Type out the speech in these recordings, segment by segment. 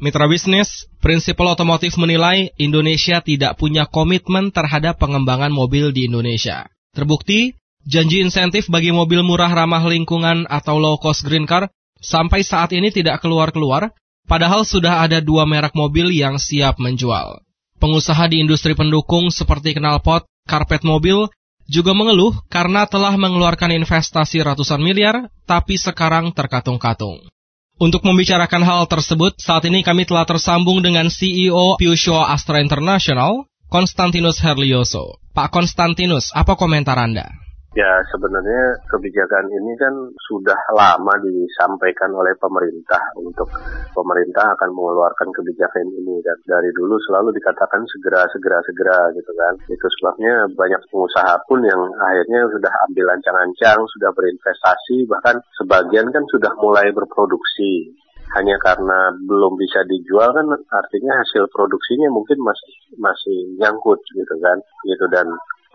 Mitra bisnis, Prinsipal Otomotif menilai Indonesia tidak punya komitmen terhadap pengembangan mobil di Indonesia. Terbukti, janji insentif bagi mobil murah ramah lingkungan atau low-cost green car sampai saat ini tidak keluar-keluar, padahal sudah ada 2 merek mobil yang siap menjual. Pengusaha di industri pendukung seperti knalpot, karpet mobil, juga mengeluh karena telah mengeluarkan investasi ratusan miliar, tapi sekarang terkatung-katung. Untuk membicarakan hal tersebut, saat ini kami telah tersambung dengan CEO Peugeot Astra International, Konstantinus Herlioso. Pak Konstantinus, apa komentar Anda? Ya, sebenarnya kebijakan ini kan sudah lama disampaikan oleh pemerintah untuk pemerintah akan mengeluarkan kebijakan ini, dan dari dulu selalu dikatakan segera gitu kan. Itu sebabnya banyak pengusaha pun yang akhirnya sudah ambil ancang-ancang, sudah berinvestasi, bahkan sebagian kan sudah mulai berproduksi. Hanya karena belum bisa dijual kan artinya hasil produksinya mungkin masih nyangkut gitu kan. Gitu, dan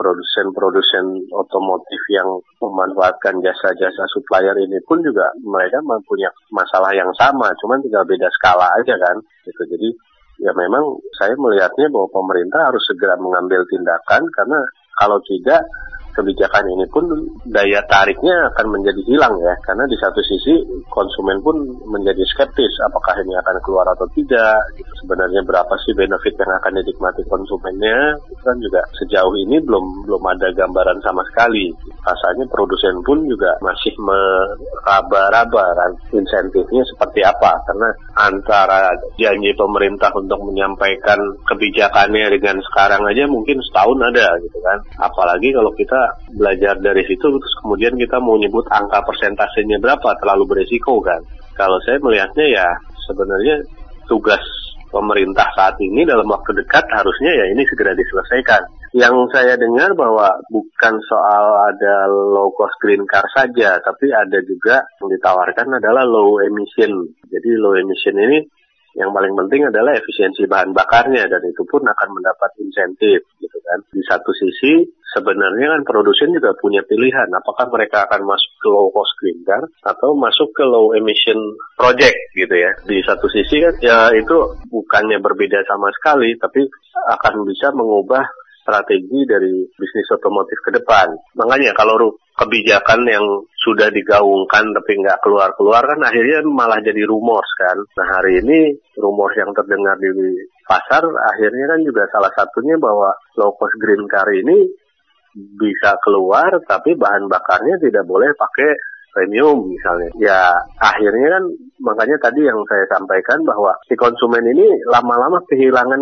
produsen otomotif yang memanfaatkan jasa-jasa supplier ini pun juga mereka mempunyai masalah yang sama, cuman tinggal beda skala aja kan. Gitu. Jadi ya memang saya melihatnya bahwa pemerintah harus segera mengambil tindakan, karena kalau tidak kebijakan ini pun daya tariknya akan menjadi hilang ya, karena di satu sisi konsumen pun menjadi skeptis apakah ini akan keluar atau tidak. Sebenarnya berapa sih benefit yang akan dinikmati konsumennya, itu kan juga sejauh ini belum ada gambaran sama sekali. Rasanya produsen pun juga masih meraba-raba kan insentifnya seperti apa, karena antara janji pemerintah untuk menyampaikan kebijakannya dengan sekarang aja mungkin setahun ada gitu kan. Apalagi kalau kita belajar dari situ terus kemudian kita mau nyebut angka persentasenya berapa, terlalu beresiko kan. Kalau saya melihatnya ya sebenarnya tugas pemerintah saat ini dalam waktu dekat harusnya ya ini segera diselesaikan. Yang saya dengar bahwa bukan soal ada low cost green car saja, tapi ada juga yang ditawarkan adalah low emission. Jadi low emission ini yang paling penting adalah efisiensi bahan bakarnya, dan itu pun akan mendapat insentif gitu kan. Di satu sisi sebenarnya kan produsen juga punya pilihan, apakah mereka akan masuk ke low cost green car atau masuk ke low emission project gitu ya. Di satu sisi kan ya itu bukannya berbeda sama sekali, tapi akan bisa mengubah strategi dari bisnis otomotif ke depan. Makanya kalau kebijakan yang sudah digaungkan tapi nggak keluar-keluar kan akhirnya malah jadi rumors kan. Nah hari ini rumors yang terdengar di pasar akhirnya kan juga salah satunya bahwa low cost green car ini bisa keluar tapi bahan bakarnya tidak boleh pakai premium misalnya. Ya akhirnya kan makanya tadi yang saya sampaikan bahwa si konsumen ini lama-lama kehilangan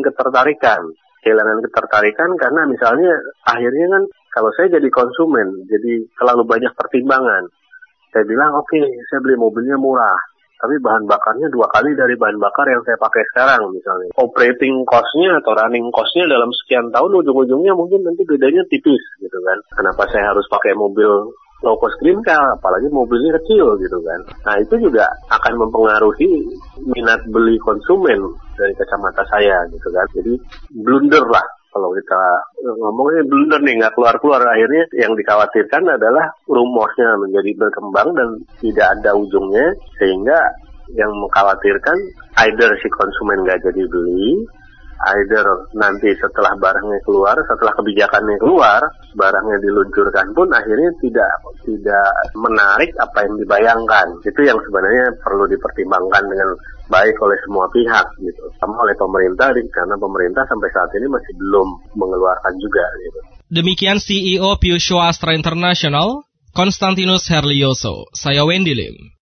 ketertarikan karena misalnya akhirnya kan kalau saya jadi konsumen, jadi terlalu banyak pertimbangan. Saya bilang oke, saya beli mobilnya murah, tapi bahan bakarnya 2 kali dari bahan bakar yang saya pakai sekarang misalnya. Operating cost-nya atau running cost-nya dalam sekian tahun ujung-ujungnya mungkin nanti bedanya tipis gitu kan. Kenapa saya harus pakai mobil low cost green car, apalagi mobilnya kecil gitu kan. Nah itu juga akan mempengaruhi minat beli konsumen dari kacamata saya gitu kan. Jadi blunder lah kalau kita ngomongnya blunder nih, nggak keluar-keluar. Akhirnya yang dikhawatirkan adalah rumornya menjadi berkembang dan tidak ada ujungnya, sehingga yang mengkhawatirkan either si konsumen nggak jadi beli, either nanti setelah barangnya keluar, setelah kebijakannya keluar, barangnya diluncurkan pun akhirnya tidak menarik apa yang dibayangkan. Itu yang sebenarnya perlu dipertimbangkan dengan baik oleh semua pihak gitu, sama oleh pemerintah, karena pemerintah sampai saat ini masih belum mengeluarkan juga gitu. Demikian CEO Peugeot Astra International, Konstantinus Herlioso. Saya Wendy Lim.